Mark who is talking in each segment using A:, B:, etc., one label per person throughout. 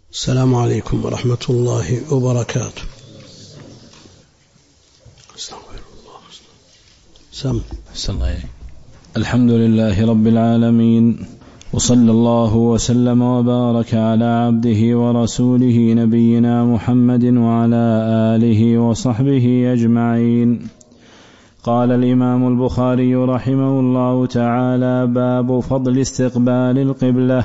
A: السلام عليكم ورحمة الله وبركاته. استغفر الله.
B: الحمد لله رب العالمين، وصلى الله وسلم وبارك على عبده ورسوله نبينا محمد وعلى آله وصحبه أجمعين. قال الإمام البخاري رحمه الله تعالى: باب فضل استقبال القبلة،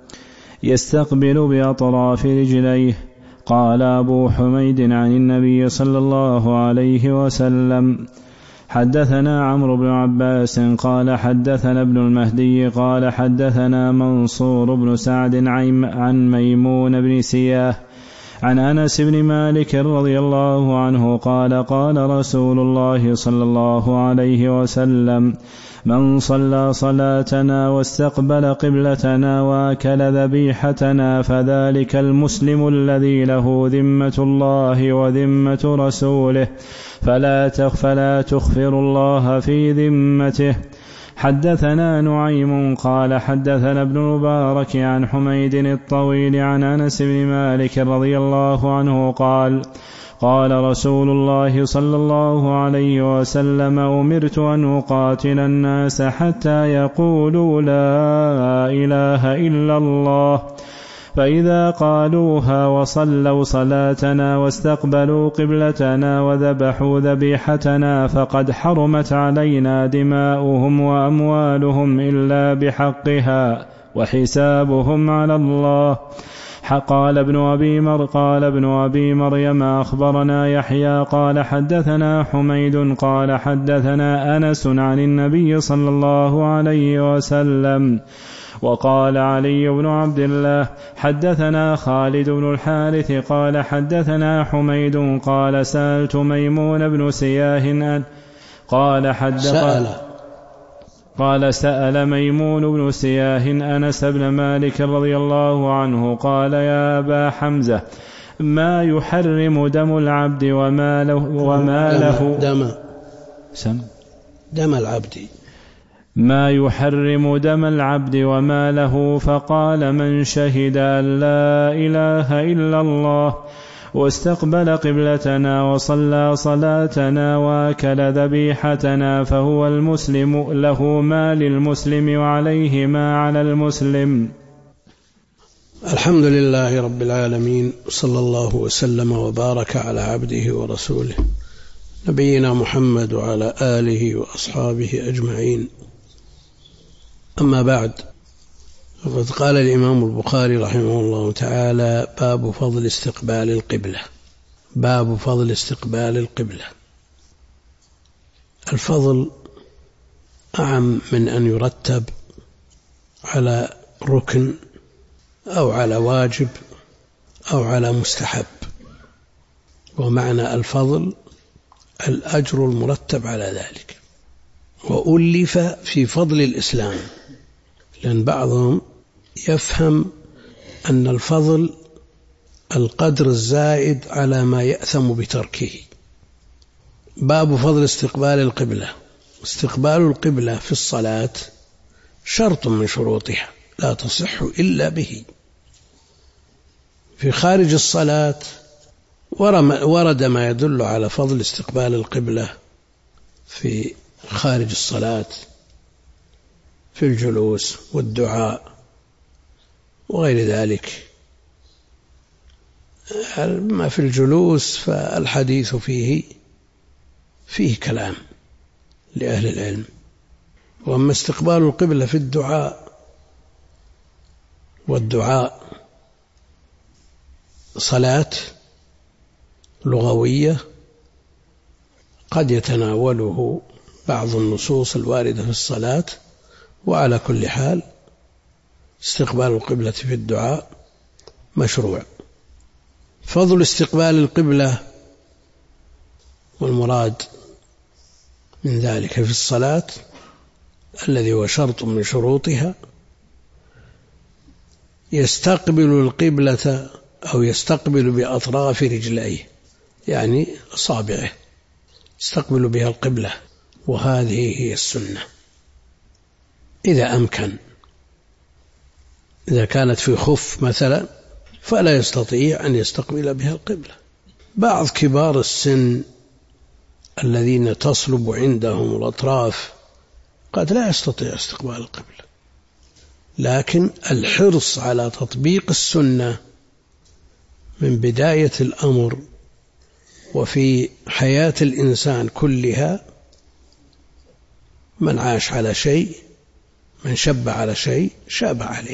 B: يستقبل بأطراف رجليه. قال أبو حميد عن النبي صلى الله عليه وسلم: حدثنا عمرو بن عباس قال حدثنا ابن المهدي قال حدثنا منصور بن سعد عن ميمون بن سياه عن أنس بن مالك رضي الله عنه قال: قال رسول الله صلى الله عليه وسلم: من صلى صلاتنا واستقبل قبلتنا وأكل ذبيحتنا فذلك المسلم الذي له ذمة الله وذمة رسوله فلا تخفر الله في ذمته. حدثنا نعيم قال حدثنا ابن المبارك عن حميد الطويل عن أنس بن مالك رضي الله عنه قال: قال رسول الله صلى الله عليه وسلم: أمرت أن أقاتل الناس حتى يقولوا لا إله إلا الله، فإذا قالوها وصلوا صلاتنا واستقبلوا قبلتنا وذبحوا ذبيحتنا فقد حرمت علينا دماؤهم وأموالهم إلا بحقها وحسابهم على الله. قال ابن أبي مريم: أخبرنا يحيى قال حدثنا حميد قال حدثنا أنس عن النبي صلى الله عليه وسلم. وقال علي بن عبد الله: حدثنا خالد بن الحارث قال حدثنا حميد قال سألت ميمون بن سياه قال سأل ميمون بن سياه أنس بن مالك رضي الله عنه قال: يا أبا حمزة، ما يحرم دم العبد وما له
A: دم العبد
B: ما يحرم دم العبد وما له؟ فقال: من شهد أن لا إله إلا الله واستقبل قبلتنا وصلى صلاتنا وأكل ذبيحتنا فهو المسلم، له ما للمسلم وعليه ما على المسلم.
A: الحمد لله رب العالمين، صلى الله وسلم وبارك على عبده ورسوله نبينا محمد وعلى آله وأصحابه أجمعين. أما بعد، فقد قال الإمام البخاري رحمه الله تعالى: باب فضل استقبال القبلة. باب فضل استقبال القبلة. الفضل أعم من أن يرتب على ركن أو على واجب أو على مستحب، ومعنى الفضل الأجر المرتب على ذلك. وألف في فضل الإسلام، لأن بعضهم يفهم أن الفضل القدر الزائد على ما يأثم بتركه. باب فضل استقبال القبلة. استقبال القبلة في الصلاة شرط من شروطها لا تصح إلا به. في خارج الصلاة ورد ما يدل على فضل استقبال القبلة في خارج الصلاة، في الجلوس والدعاء وغير ذلك. ما في الجلوس فالحديث فيه كلام لأهل العلم. وأما استقبال القبلة في الدعاء، والدعاء صلاة لغوية قد يتناوله بعض النصوص الواردة في الصلاة، وعلى كل حال استقبال القبلة في الدعاء مشروع. فضل استقبال القبلة والمراد من ذلك في الصلاة الذي هو شرط من شروطها: يستقبل القبلة أو يستقبل بأطراف رجليه، يعني أصابعه يستقبل بها القبلة، وهذه هي السنة إذا أمكن. إذا كانت في خف مثلا فلا يستطيع أن يستقبل بها القبلة. بعض كبار السن الذين تصلب عندهم الأطراف قد لا يستطيع استقبال القبلة، لكن الحرص على تطبيق السنة من بداية الأمر وفي حياة الإنسان كلها، من عاش على شيء، من شب على شيء شاب عليه،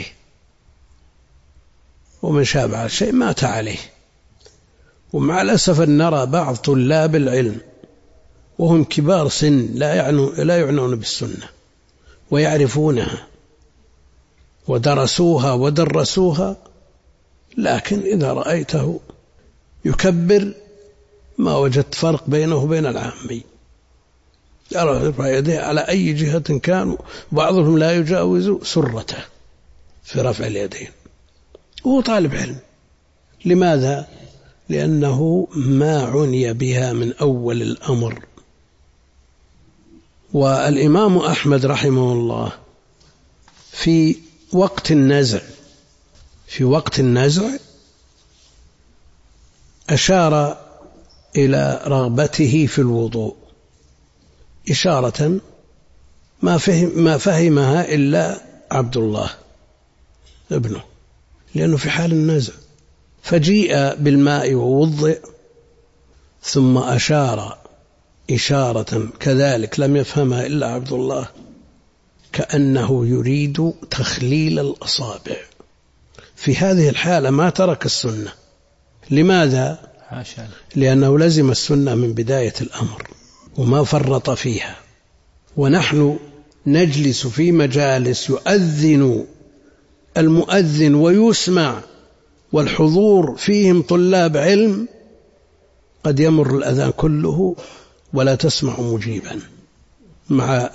A: ومن شاب على شيء مات عليه. ومع الأسف أن نرى بعض طلاب العلم وهم كبار سن لا يعنون بالسنة ويعرفونها ودرسوها ودرسوها، لكن إذا رأيته يكبر ما وجدت فرق بينه وبين العامي، يرفع يديه على أي جهة كانوا، بعضهم لا يجاوز سرته في رفع اليدين وهو طالب علم. لماذا؟ لأنه ما عني بها من أول الأمر. والإمام أحمد رحمه الله في وقت النزع أشار إلى رغبته في الوضوء إشارة ما فهمها إلا عبد الله ابنه، لأنه في حال النزع، فجيء بالماء ووضئ، ثم أشار إشارة كذلك لم يفهمها إلا عبد الله، كأنه يريد تخليل الأصابع. في هذه الحالة ما ترك السنة. لماذا؟ لأنه لزم السنة من بداية الأمر وما فرط فيها. ونحن نجلس في مجالس يؤذن المؤذن ويسمع والحضور فيهم طلاب علم، قد يمر الأذان كله ولا تسمع مجيبا، مع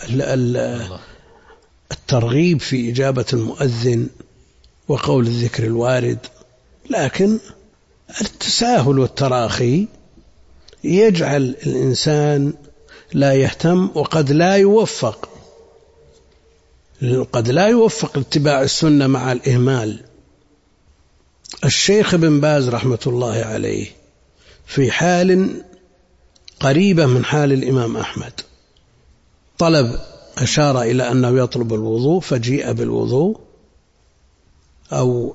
A: الترغيب في إجابة المؤذن وقول الذكر الوارد. لكن التساهل والتراخي يجعل الإنسان لا يهتم، وقد لا يوفق اتباع السنة مع الإهمال. الشيخ ابن باز رحمة الله عليه في حال قريبة من حال الإمام أحمد أشار إلى أنه يطلب الوضوء، فجيء بالوضوء أو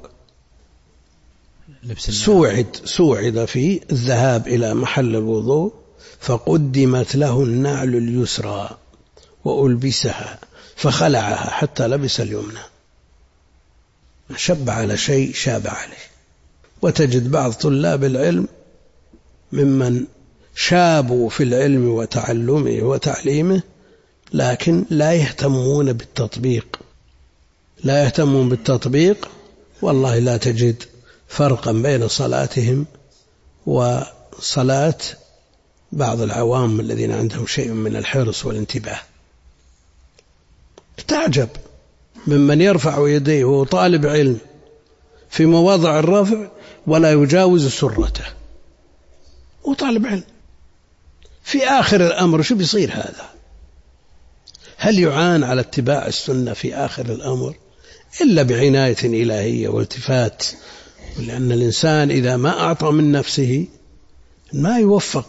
A: سوعد في الذهاب إلى محل الوضوء، فقدمت له النعل اليسرى وألبسها فخلعها حتى لبس اليمنى. شب على شيء شاب عليه. وتجد بعض طلاب العلم ممن شابوا في العلم وتعلمه وتعليمه، لكن لا يهتمون بالتطبيق، والله لا تجد فرقا بين صلاتهم وصلاة بعض العوام الذين عندهم شيء من الحرص والانتباه. تعجب ممن يرفع يديه وهو طالب علم في مواضع الرفع ولا يجاوز سرته، وطالب علم. في آخر الأمر شو بيصير هذا؟ هل يعان على اتباع السنة في آخر الأمر إلا بعناية إلهية والتفات؟ لأن الإنسان إذا ما أعطى من نفسه ما يوفق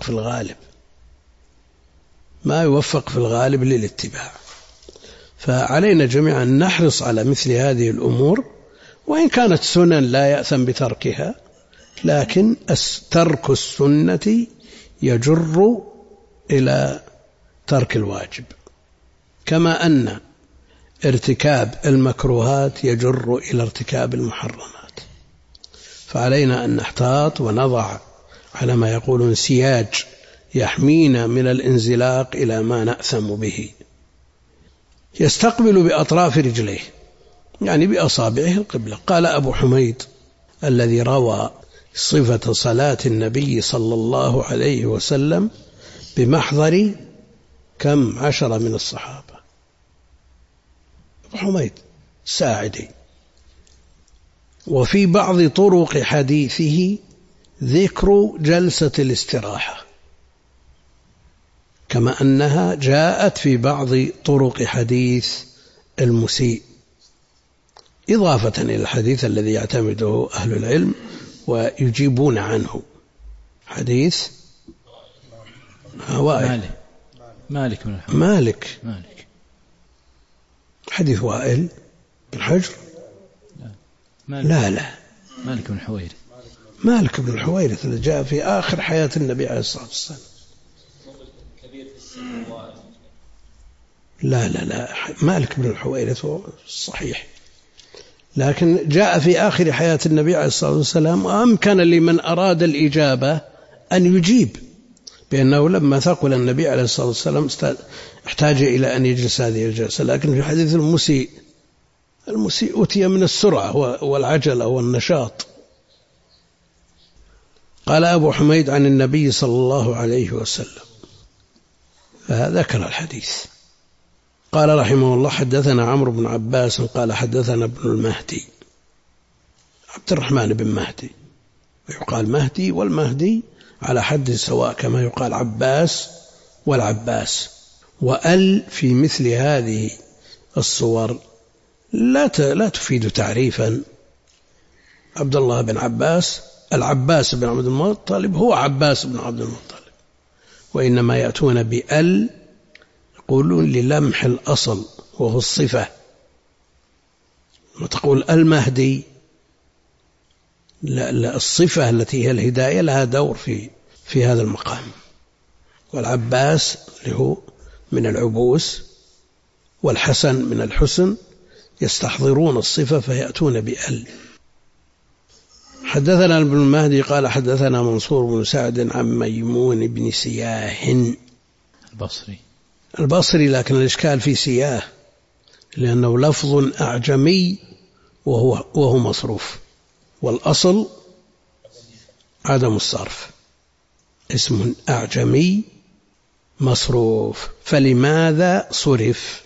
A: في الغالب للاتباع. فعلينا جميعا أن نحرص على مثل هذه الأمور، وإن كانت سنن لا يأثم بتركها، لكن ترك السنة يجر إلى ترك الواجب، كما أن ارتكاب المكروهات يجر إلى ارتكاب المحرمات. فعلينا أن نحتاط ونضع على ما يقولون سياج يحمينا من الانزلاق إلى ما نأثم به. يستقبل بأطراف رجليه، يعني بأصابعه القبلة. قال أبو حميد الذي روى صفة صلاة النبي صلى الله عليه وسلم بمحضر 10 من الصحابة، أبو حميد الساعدي. وفي بعض طرق حديثه ذكر جلسة الاستراحة، كما أنها جاءت في بعض طرق حديث المسيء، إضافة إلى الحديث الذي يعتمده أهل العلم ويجيبون عنه. حديث وائل
B: مالك بن
A: مالك حديث وائل بن حجر لا
B: مالك بن حويرث.
A: مالك بن الحويرث اللي جاء في آخر حياة النبي عليه الصلاة والسلام. لا مالك بن الحويرث هو صحيح، لكن جاء في آخر حياة النبي عليه الصلاة والسلام، وأمكن لمن أراد الإجابة أن يجيب، بأنه لما ثقل النبي عليه الصلاة والسلام احتاج إلى أن يجلس هذه الجلسة. لكن في حديث المسيء أتي من السرعة والعجلة والنشاط. قال أبو حميد عن النبي صلى الله عليه وسلم، فذكر الحديث. قال رحمه الله حدثنا عمرو بن عباس قال حدثنا ابن المهدي عبد الرحمن بن مهدي، ويقال مهدي والمهدي على حد سواء، كما يقال عباس والعباس. وأل في مثل هذه الصور لا تفيد تعريفا. عبد الله بن عباس، العباس بن عبد المطلب هو عباس بن عبد المطلب، وإنما يأتون بأل يقولون للمح الأصل وهو الصفة. وتقول المهدي، لا الصفة التي هي الهداية لها دور في هذا المقام. والعباس اللي هو من العبوس، والحسن من الحسن، يستحضرون الصفة فيأتون بأل. حدثنا ابن المهدي قال حدثنا منصور بن سعد عن ميمون بن سياه البصري، لكن الإشكال في سياه لأنه لفظ أعجمي وهو مصروف، والأصل عدم الصرف، اسم أعجمي مصروف، فلماذا صرف؟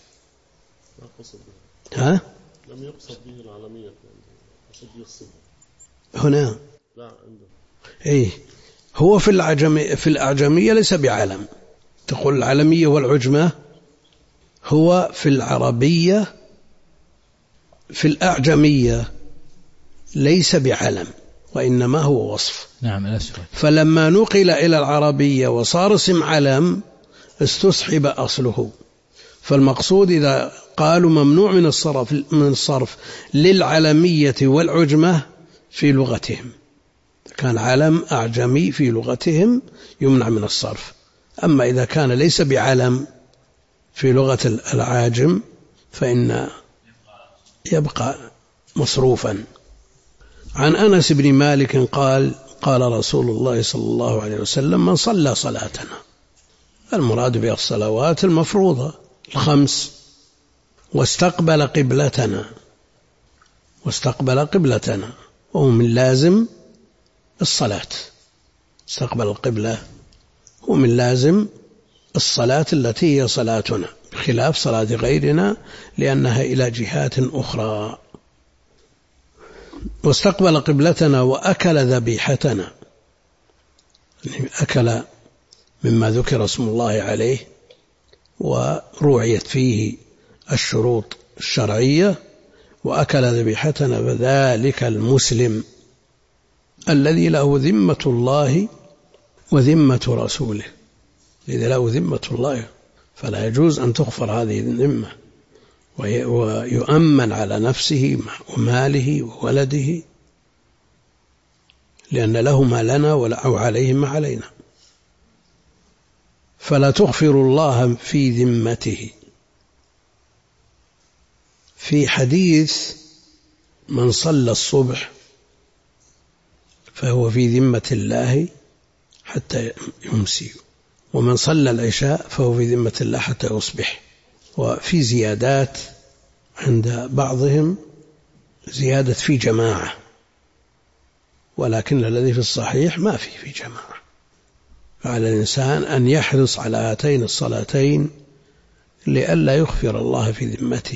A: لم
C: يقصد به العالمية، يقصد به الصفة
A: هنا.
C: لا عنده.
A: هو في الأعجمية ليس بعلم. تقول العالمية والعجمة، هو في العربية في الأعجمية ليس بعلم، وإنما هو وصف.
B: نعم الأسود.
A: فلما نقل إلى العربية وصار اسم علم استصحب أصله. فالمقصود إذا قالوا ممنوع من الصرف للعلمية والعجمة في لغتهم، كان علم أعجمي في لغتهم يمنع من الصرف. أما إذا كان ليس بعلم في لغة العاجم فإن يبقى مصروفا. عن أنس بن مالك قال قال رسول الله صلى الله عليه وسلم من صلى صلاتنا، المراد بها الصلوات المفروضة الخمس، واستقبل قبلتنا وهو من لازم الصلاة. استقبل القبلة هو من لازم الصلاة التي هي صلاتنا، بخلاف صلاة غيرنا لأنها إلى جهات أخرى. واستقبل قبلتنا وأكل ذبيحتنا، أكل مما ذكر اسم الله عليه وروعيت فيه الشروط الشرعية، وأكل ذبيحتنا، فذلك المسلم الذي له ذمة الله وذمة رسوله. إذا له ذمة الله فلا يجوز أن تغفر هذه الذمة، ويؤمن على نفسه وماله وولده، لأن له ما لنا أو عليه ما علينا. فلا تغفر الله في ذمته. في حديث من صلى الصبح فهو في ذمة الله حتى يمسي، ومن صلى العشاء فهو في ذمة الله حتى يصبح. وفي زيادات عند بعضهم، زيادة في جماعة، ولكن الذي في الصحيح ما في جماعة. فعلى الإنسان أن يحرص على هاتين الصلاتين لئلا يغفر الله في ذمته.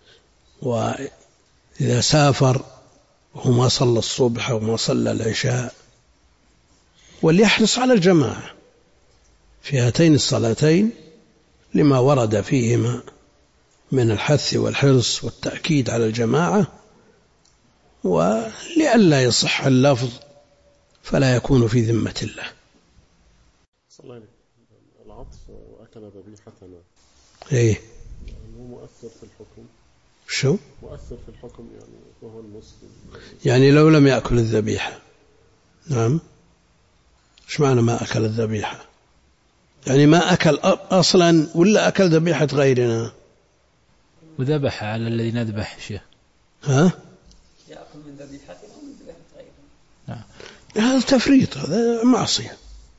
A: وإذا سافر وهو ما صلى الصبح وما صلى العشاء، وليحرص على الجماعة في هاتين الصلاتين لما ورد فيهما من الحث والحرص والتأكيد على الجماعة، ولئلا يصح اللفظ فلا يكون في ذمة الله.
C: صلى العطف وأكل ذبيحتنا
A: إيه
C: هو مؤثر في الحكم؟
A: شو
C: مؤثر في الحكم يعني وهو المسلم
A: يعني لو لم يأكل الذبيحة؟ نعم. إيش معنى ما أكل الذبيحة؟ يعني ما أكل أصلا ولا أكل ذبيحة غيرنا؟
D: وذبح على الذي نذبح شيء.
A: ها؟
E: يأكل من ذبيحته أو من ذبيحة غيره.
D: نعم.
A: هذا تفريط، هذا معصية.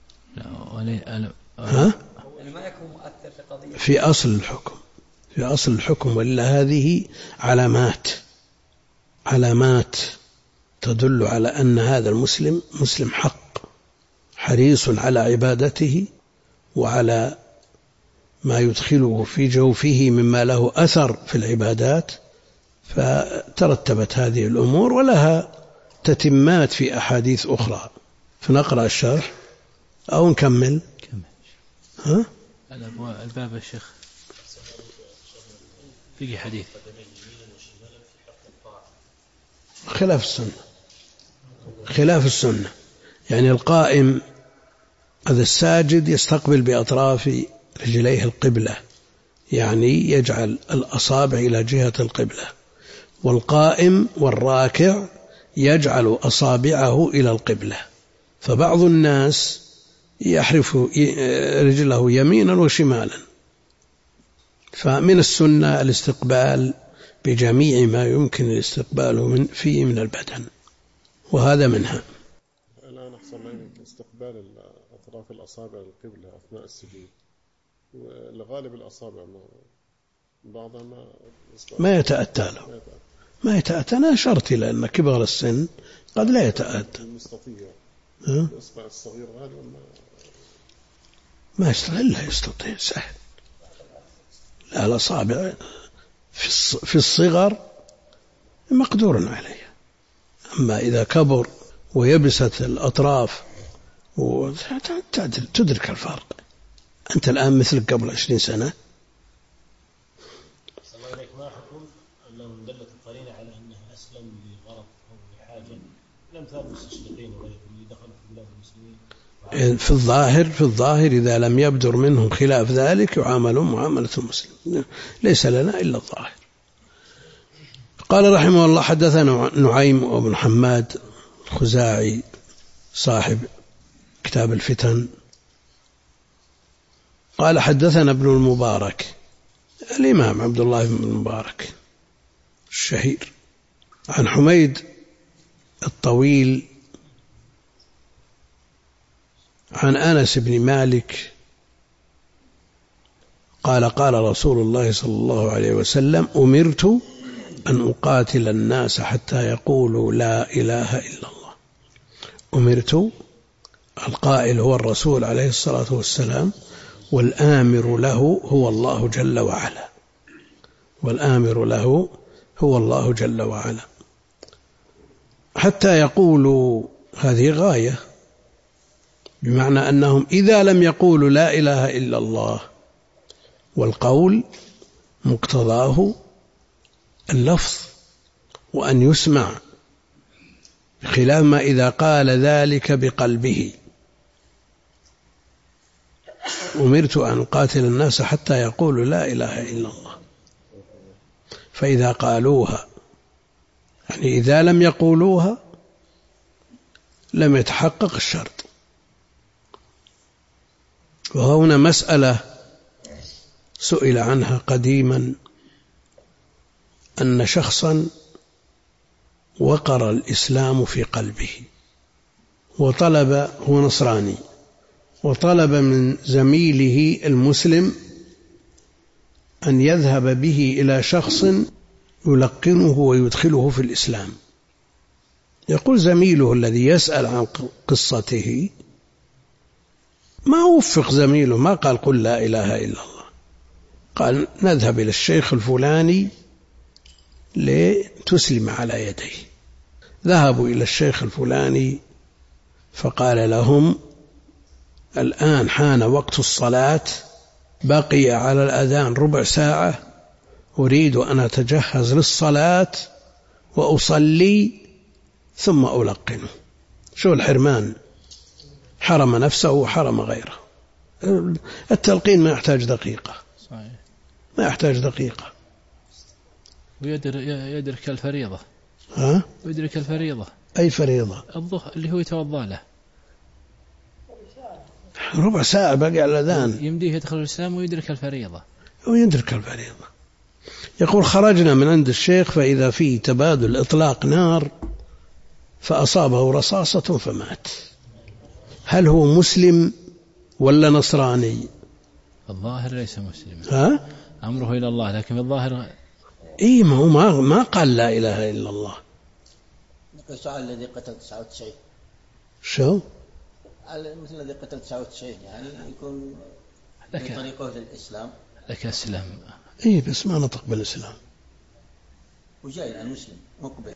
A: ها؟
E: يعني ما يكون مؤثر في قضية.
A: في أصل الحكم ولا هذه علامات تدل على أن هذا المسلم مسلم حق، حريص على عبادته وعلى ما يدخله في جوفه مما له أثر في العبادات، فترتبت هذه الأمور ولها تتمات في أحاديث أخرى. فنقرأ الشرح أو نكمل؟ ها؟
D: الباب الشيخ فيه حديث
A: خلاف السنة. يعني القائم هذا الساجد يستقبل بأطراف رجليه القبلة، يعني يجعل الأصابع إلى جهة القبلة، والقائم والراكع يجعل أصابعه إلى القبلة. فبعض الناس يحرف رجله يمينا وشمالا، فمن السنة الاستقبال بجميع ما يمكن الاستقبال فيه من البدن، وهذا منها.
C: الآن أحسن استقبال أطراف الأصابع القبلة أثناء السجود، والغالب الأصابع بعضها ما
A: يتأتى له، ما يتأتى. أنا أشرت إلى أن كبار السن قد لا يتأتى.
C: المستطيع الإصبع الصغير غالبا
A: ما يستطيع سهل. لا، الأصابع في الصغر مقدور عليه، أما إذا كبر ويبست الأطراف تدرك الفرق. أنت الآن مثلك قبل 20 سنة.
F: ما حكم أنه دلت القرينة على أنه أسلم لغرض أو لحاجة لأمثال المستشرقين وغيرهم اللي دخلوا في بلاد المسلمين؟
A: في الظاهر إذا لم يبدر منهم خلاف ذلك يعاملون معاملة المسلم، ليس لنا إلا الظاهر. قال رحمه الله: حدثنا نعيم وابن حماد الخزاعي صاحب كتاب الفتن قال حدثنا ابن المبارك الإمام عبد الله بن المبارك الشهير عن حميد الطويل عن أنس بن مالك قال: قال رسول الله صلى الله عليه وسلم: أمرت أن أقاتل الناس حتى يقولوا لا إله إلا الله. أمرت، القائل هو الرسول عليه الصلاة والسلام، والآمر له هو الله جل وعلا، والآمر له هو الله جل وعلا حتى يقولوا. هذه غاية، بمعنى أنهم إذا لم يقولوا لا إله إلا الله، والقول مقتضاه اللفظ وأن يسمع، بخلاف ما إذا قال ذلك بقلبه. أمرت أن أقاتل الناس حتى يقولوا لا إله إلا الله، فإذا قالوها يعني إذا لم يقولوها لم يتحقق الشرط. وهنا مسألة سئل عنها قديما، أن شخصا وقر الإسلام في قلبه وطلب، هو نصراني، وطلب من زميله المسلم أن يذهب به إلى شخص يلقنه ويدخله في الإسلام. يقول زميله الذي يسأل عن قصته: ما وفق زميله، ما قال قل لا إله إلا الله، قال نذهب إلى الشيخ الفلاني لتسلم على يديه. ذهبوا إلى الشيخ الفلاني فقال لهم: الآن حان وقت الصلاة، بقي على الأذان ربع ساعة، أريد أن أتجهز للصلاة وأصلي ثم ألقنه. شو الحرمان؟ حرم نفسه وحرم غيره. التلقين ما يحتاج دقيقة،
D: صحيح.
A: ما يحتاج دقيقة.
D: ويدرك الفريضة.
A: ها؟
D: ويدرك الفريضة.
A: أي فريضة؟
D: الظهر اللي هو يتوضأ له.
A: ربع ساعة باقي على الأذان.
D: يمديه يدخل الإسلام ويدرك الفريضة.
A: ويدرك الفريضة. يقول خرجنا من عند الشيخ فإذا فيه تبادل إطلاق نار فأصابه رصاصة فمات. هل هو مسلم ولا نصراني؟
D: الظاهر ليس مسلما.
A: ها؟
D: أمره إلى الله، لكن الظاهر
A: إيه، ما هو ما قال لا إله إلا الله.
G: السؤال الذي قتل 99
A: شو؟
G: مثل الذي قتل 99 يعني يكون بطريقه للإسلام.
D: لك أسلم.
A: إيه بس ما نطق بالإسلام.
G: وجاي الآن مسلم مقبل.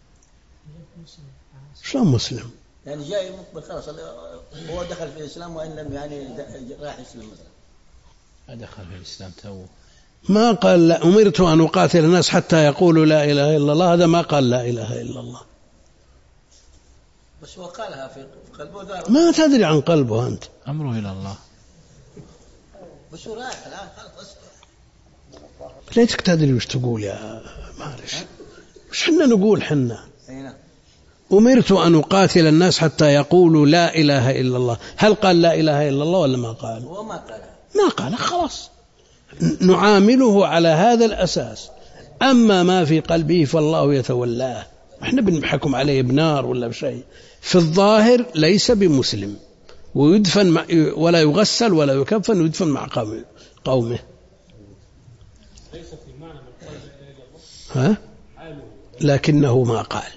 A: شو مسلم؟
G: يعني جاي مقبل خلاص هو دخل في الإسلام وإن لم يعني راح يسلم مثلا.
D: دخل في الإسلام توه.
A: ما قال لا أمرت أن أقاتل الناس حتى يقولوا لا إله إلا الله، هذا ما قال لا إله إلا الله.
G: بس هو قالها في قلبه.
A: ما تدري عن قلبه أنت.
D: أمره إلى الله.
G: بس هو رايح الآن خلاص.
A: ليتك تدري وش تقول يا معلش. وش حنا نقول حنا؟ أمرت أن أقاتل الناس حتى يقولوا لا إله إلا الله. هل قال لا إله إلا الله ولا ما قال؟
G: هو ما قالها.
A: ما قال خلاص نعامله على هذا الأساس. أما ما في قلبه فالله يتولاه. احنا بنحكم عليه بنار ولا بشيء. في الظاهر ليس بمسلم ويدفن ولا يغسل ولا يكفن ويدفن مع قومه.
F: ليس في معنى من قال لا إله إلا الله.
A: ها؟ لكنه ما قال،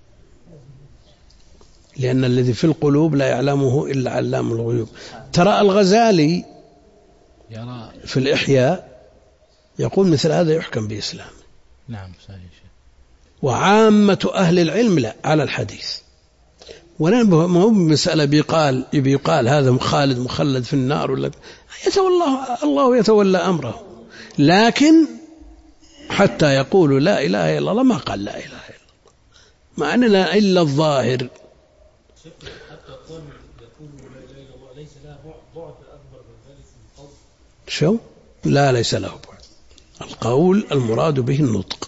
A: لأن الذي في القلوب لا يعلمه إلا علام الغيوب. ترى الغزالي في الإحياء يقول مثل هذا يحكم بإسلام.
D: نعم صحيح.
A: وعامة أهل العلم لا على الحديث. ولا ما هو مسألة بيقال هذا خالد مخلد في النار ولا الله يتولى أمره. لكن حتى يقولوا لا إله إلا الله ما قال لا إله إلا الله، مع أننا إلا الظاهر.
F: حتى يقولوا لا إله إلا الله ليس لها بعد أكبر من ذلك من القول.
A: شو؟ لا ليس له بعد. القول المراد به النطق.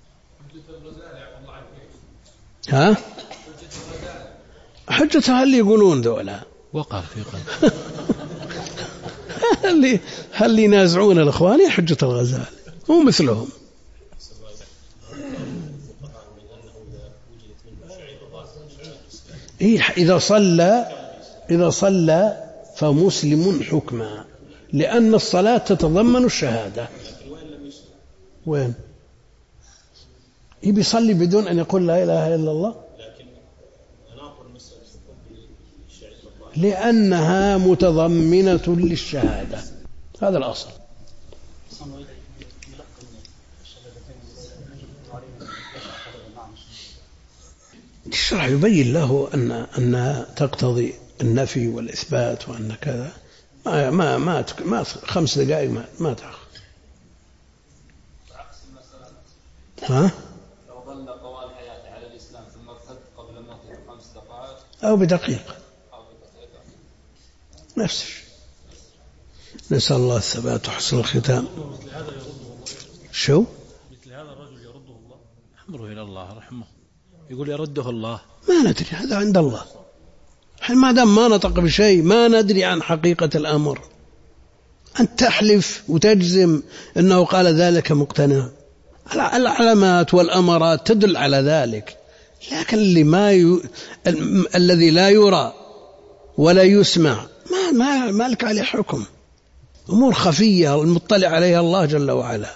A: ها؟ حجتها اللي يقولون ذولا
D: وقع في قلب.
A: هل ينازعون الأخوان حجة الغزالي مو مثلهم. إيه إذا صلى فمسلم حكما، لأن الصلاة تتضمن الشهادة. وين؟ يبي يصلي بدون أن يقول لا إله إلا الله، لأنها متضمنة للشهادة. هذا الأصل. تشرح يبين له أنها تقتضي النفي والإثبات وأن كذا. ما 5 دقائق ما تأخذ. ها؟
H: لو ظل طوال حياته على الإسلام ثم ارتد قبل موته ب5 دقائق
A: أو بدقيقة نفس الشيء. نسأل الله الثبات وحسن الختام. شو؟
F: مثل هذا الرجل يرده الله.
D: أمره إلى الله رحمه. يقول يرده الله.
A: ما ندري، هذا عند الله. ما دام ما نطق بشيء ما ندري عن حقيقة الأمر. أن تحلف وتجزم أنه قال ذلك مقتنع. العلامات والأمارات تدل على ذلك، لكن الذي لا يرى ولا يسمع ما لك عليه حكم. أمور خفية المطلع عليها الله جل وعلا.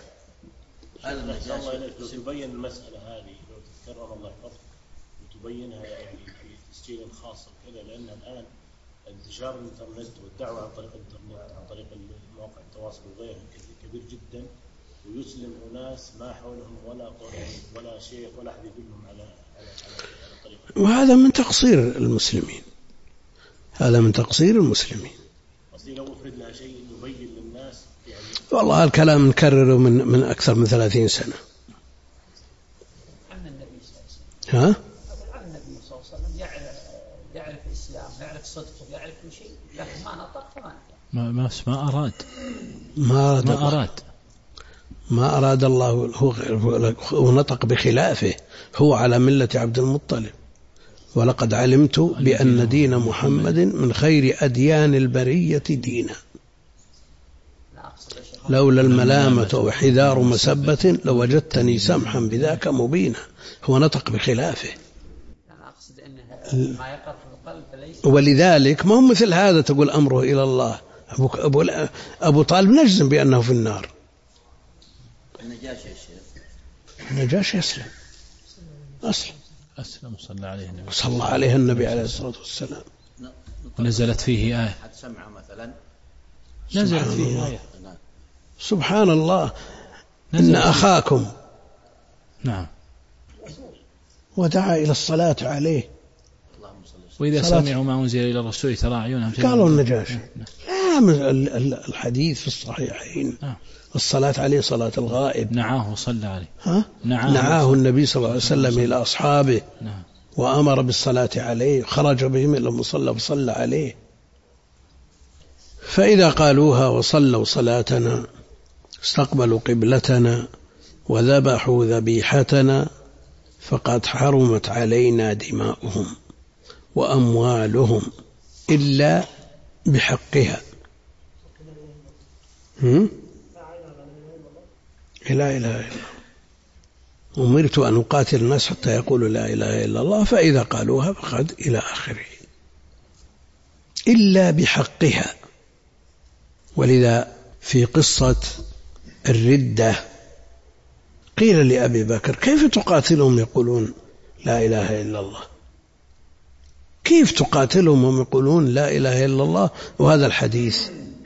F: لو تبين المسألة هذه، لو تتكرر الله يحفظك وتبينها يعني في تسجيل خاص كذا، لأن الآن انتشار الإنترنت والدعوة عن طريق الإنترنت عن طريق مواقع التواصل وغيرها كبير جدا، ويسلم أناس ما حولهم ولا قرآن ولا شيخ ولا أحد يدلهم على الطريق.
A: وهذا من تقصير المسلمين. هذا من تقصير المسلمين.
F: أصلي لو أفرد لها شيء يبين للناس يعني.
A: والله الكلام نكرره من أكثر من 30 سنة.
E: عن النبي صلى الله عليه وسلم.
A: ها؟
E: عن النبي صلى الله عليه وسلم يعرف الإسلام، يعرف صدقه، يعرف كل شيء، لكن ما نطق فما
B: ما أراد
A: ما أراد الله. هو نطق بخلافه، هو على ملة عبد المطلب. ولقد علمت بأن دين محمد من خير أديان البرية دينا، لولا الملامة وحذار مسبة لوجدتني سمحا بذاك مبينا. هو نطق بخلافه.
E: أنا أقصد أنه ما يقر في القلب ليس.
A: ولذلك ما هو مثل هذا تقول أمره إلى الله. أبو طالب نجزم بأنه في النار. النجاشي أسلم صلى عليه النبي عليه الصلاة والسلام.
B: ونزلت فيه آية.
A: نزلت فيه آية. سبحان الله. إن أخاكم
B: نعم
A: ودعا إلى الصلاة عليه.
B: وإذا سمعوا ما أنزل إلى الرسول ترى أعينهم
A: قالوا النجاشي. الحديث في الصحيحين الصلاة عليه صلاة الغائب.
B: نعاه وصلى عليه.
A: نعاه النبي صلى الله عليه وسلم إلى أصحابه وأمر بالصلاة عليه، خرج بهم إلى المصلى وصلى عليه. فإذا قالوها وصلوا صلاتنا استقبلوا قبلتنا وذبحوا ذبيحتنا فقد حرمت علينا دماؤهم وأموالهم إلا بحقها. لا إله إلا الله. أمرت أن أقاتل الناس حتى يقولوا لا إله إلا الله، فإذا قالوها فقد إلى آخره. إلا بحقها. ولذا في قصة الردة قيل لأبي بكر كيف تقاتلهم يقولون لا إله إلا الله؟ كيف تقاتلهم وهم يقولون لا إله إلا الله وهذا الحديث؟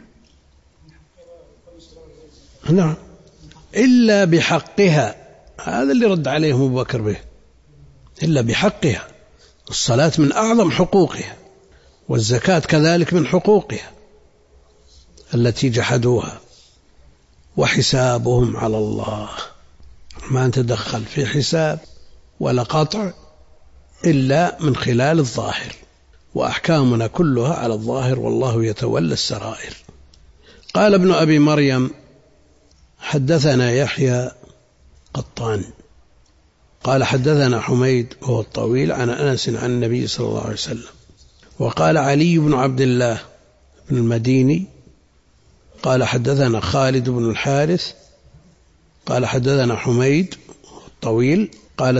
A: نعم إلا بحقها. هذا اللي رد عليهم أبو بكر به. إلا بحقها. الصلاة من أعظم حقوقها، والزكاة كذلك من حقوقها التي جحدوها. وحسابهم على الله، ما نتدخل في حساب ولا قطع إلا من خلال الظاهر، وأحكامنا كلها على الظاهر والله يتولى السرائر. قال ابن أبي مريم حدثنا يحيى قطان قال حدثنا حميد وهو الطويل عن أنس عن النبي صلى الله عليه وسلم. وقال علي بن عبد الله بن المديني قال حدثنا خالد بن الحارث قال حدثنا حميد الطويل قال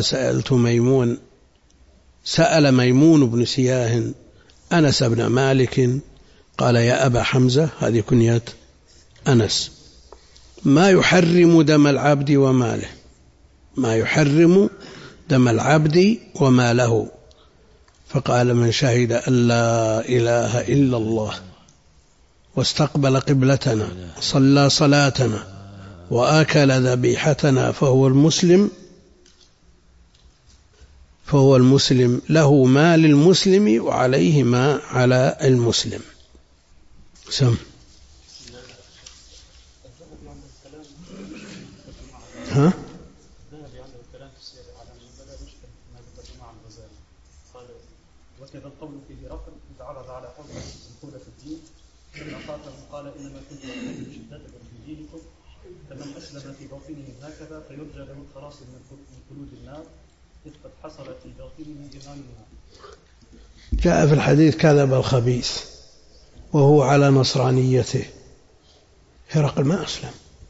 A: سأل ميمون بن سياه أنس بن مالك قال يا أبا حمزة، هذه كنية أنس، ما يحرم دم العبد وماله، ما يحرم دم العبد وماله؟ فقال من شهد أن لا إله إلا الله واستقبل قبلتنا صلى صلاتنا وآكل ذبيحتنا فهو المسلم له ما للمسلم وعليه ما على المسلم. سم ها
I: وكذا القول فيه رفض إذا عرض على حول الدخول في الدين فإن أخاطهم قال إنما كنت أحب شدتكم في دينكم فمن أسلم في باطنه هكذا فيرجى له الخلاص من خلود النار إذ قد حصل في باطنه إيمان النار.
A: جاء في الحديث كذب الخبيث وهو على نصرانيته. هرقل ما أسلم،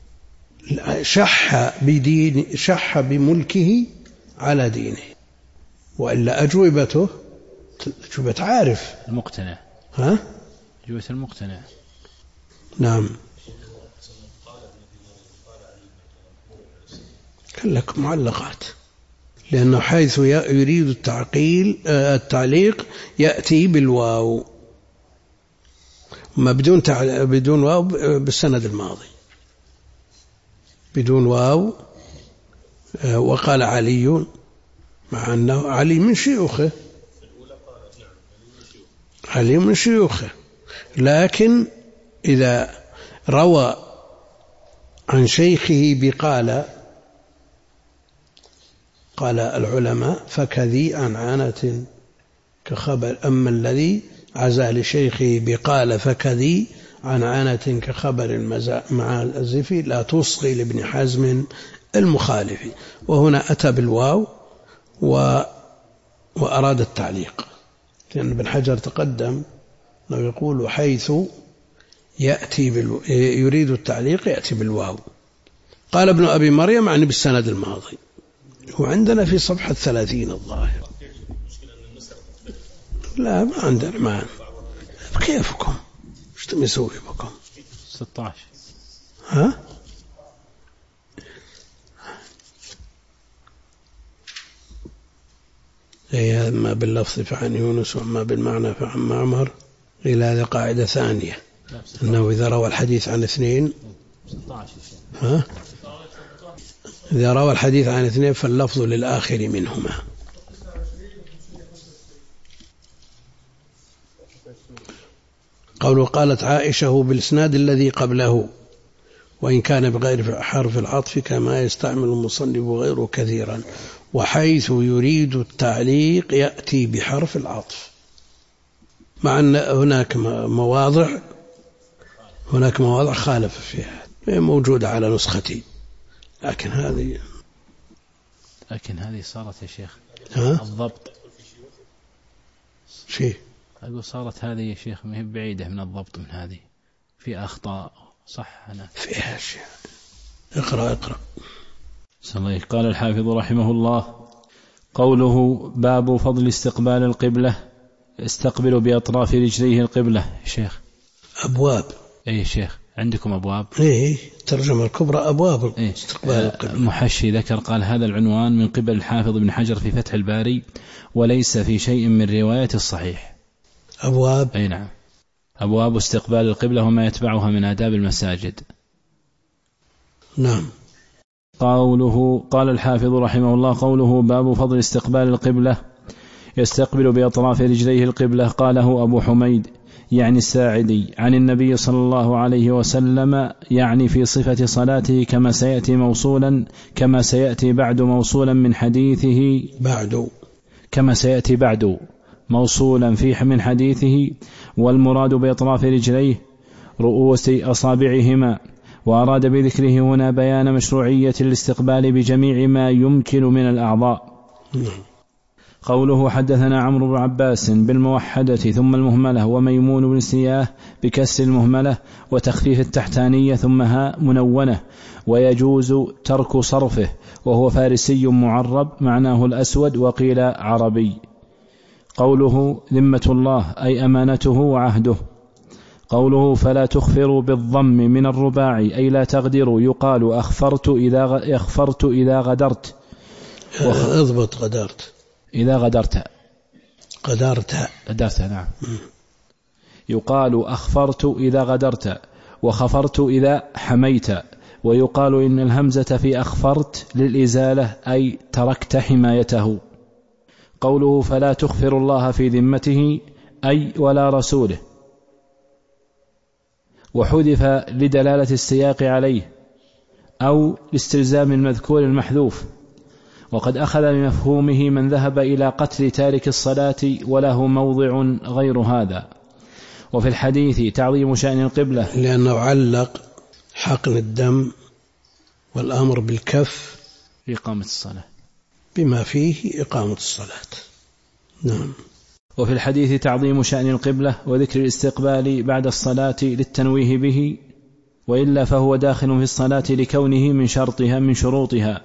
A: شح بملكه على دينه، وإلا أجوبته أجوبة عارف
B: المقتنع.
A: ها؟
B: أجوبة المقتنع.
A: نعم. كلك معلقات، لأنه حيث يريد التعليق يأتي بالواو، ما بدون واو بالسند الماضي بدون واو. وقال علي مع أنه علي من شيوخه، علي من شيوخه، لكن إذا روى عن شيخه قال العلماء فكذي عنعنة كخبر أما الذي عزى لشيخه بقال فكذي عنعنة كخبر مع الأزف لا تصغي لابن حزم المخالف. وهنا أتى بالواو وأراد التعليق، لأن ابن حجر تقدم لو يقول حيث يريد التعليق يأتي بالواو. قال ابن أبي مريم عن بالسند الماضي، وعندنا في صفحة 30 الظاهر. لا ما عندنا، ما كيفكم ايش تم يسوي بكم
B: 16
A: ها؟ أما باللفظ فعن يونس وأما بالمعنى فعن معمر. قيل هذه قاعدة ثانية، أنه إذا روى الحديث عن اثنين ها؟ إذا روى الحديث عن اثنين فاللفظ للآخر منهما. قوله قالت عائشة بالإسناد الذي قبله وإن كان بغير حرف العطف كما يستعمل المصنف غيره كثيرا، وحيث يريد التعليق يأتي بحرف العطف، مع أن هناك مواضع خالف فيها موجودة على نسختي، لكن هذه
B: صارت يا شيخ
A: الضبط شيء
B: أقول صارت هذه يا شيخ ما هي بعيدة من الضبط، من هذه في أخطاء صح أنا
A: فيها شيء. اقرأ.
B: قال الحافظ رحمه الله: قوله باب فضل استقبال القبلة، استقبل بأطراف رجليه القبلة. شيخ
A: أبواب.
B: أي شيخ عندكم أبواب؟
A: إيه ترجمة الكبرى أبواب استقبال القبلة.
B: محشي ذكر قال هذا العنوان من قبل الحافظ ابن حجر في فتح الباري وليس في شيء من رواية الصحيح.
A: أبواب.
B: أي نعم، أبواب استقبال القبلة وما يتبعها من آداب المساجد.
A: نعم.
B: قال الحافظ رحمه الله: قوله باب فضل استقبال القبلة، يستقبل بأطراف رجليه القبلة. قاله أبو حميد يعني الساعدي عن النبي صلى الله عليه وسلم، يعني في صفة صلاته كما سيأتي بعد موصولا من حديثه كما سيأتي بعد موصولا من حديثه. والمراد بأطراف رجليه رؤوس أصابعهما، وأراد بذكره هنا بيان مشروعية الاستقبال بجميع ما يمكن من الأعضاء. قوله حدثنا عمرو بن عباس بالموحدة ثم المهملة، وميمون بن سياه بكسر المهملة وتخفيف التحتانية ثم هاء منونة، ويجوز ترك صرفه، وهو فارسي معرب معناه الأسود وقيل عربي. قوله ذمة الله أي أمانته وعهده. قوله فلا تخفر بالضم من الرباعي أي لا تغدر، يقال أخفرت إذا غدرت.
A: اضبط غدرت
B: إذا غدرت نعم. يقال أخفرت إذا غدرت، وخفرت إذا حميت. ويقال إن الهمزة في أخفرت للإزالة أي تركت حمايته. قوله فلا تخفر الله في ذمته أي ولا رسوله، وحذف لدلالة السياق عليه أو لاستلزام المذكور المحذوف. وقد أخذ بمفهومه من ذهب إلى قتل تارك الصلاة، وله موضع غير هذا. وفي الحديث تعظيم شأن القبلة،
A: لأنه علق حقن الدم والأمر بالكف
B: إقامة الصلاة
A: بما فيه إقامة الصلاة. نعم.
B: وفي الحديث تعظيم شأن القبلة وذكر الاستقبال بعد الصلاة للتنويه به، وإلا فهو داخل في الصلاة لكونه من شروطها،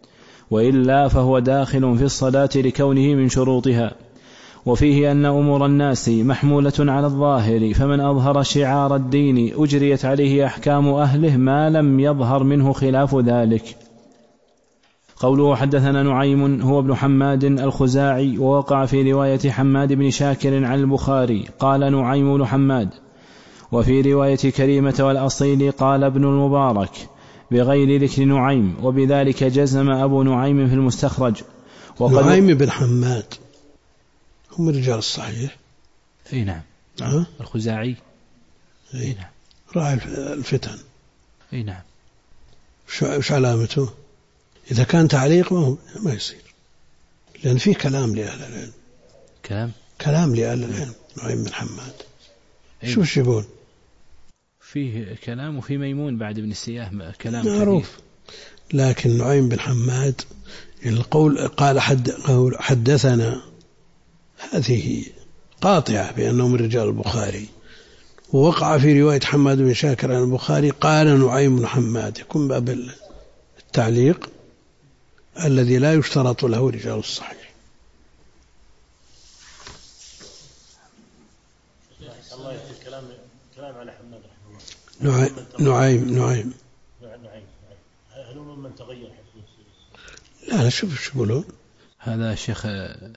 B: وفيه أن أمور الناس محمولة على الظاهر، فمن أظهر شعار الدين أجريت عليه أحكام أهله ما لم يظهر منه خلاف ذلك. قوله حدثنا نعيم هو ابن حماد الخزاعي، ووقع في رواية حماد بن شاكر عن البخاري قال نعيم بن حماد، وفي رواية كريمة والأصيل قال ابن المبارك بغير ذكر نعيم، وبذلك جزم أبو نعيم في المستخرج.
A: نعيم بن حماد هم رجال الصحيح.
B: اي نعم. الخزاعي. اي نعم.
A: راعي الفتن.
B: اي نعم.
A: وش علامته؟ إذا كان تعليق ما يصير، لأن فيه كلام لأهل العلم.
B: كلام
A: كلام لأهل العلم. نعيم بن حماد شو يقول؟
B: فيه كلام، وفي ميمون بعد ابن السياه كلام
A: معروف. لكن نعيم بن حماد القول قال حدثنا هذه قاطعة بأنه من رجال البخاري، ووقع في رواية حماد بن شاكر عن البخاري قال نعيم بن حماد، يكون باب التعليق الذي لا يشترط له رجال الصحيح.
F: الله يحفظ كلام على حماد رحمه الله.
A: نعيم
F: هل هو من تغير حفظه؟
A: لا شوف يقولون.
B: هذا شيخ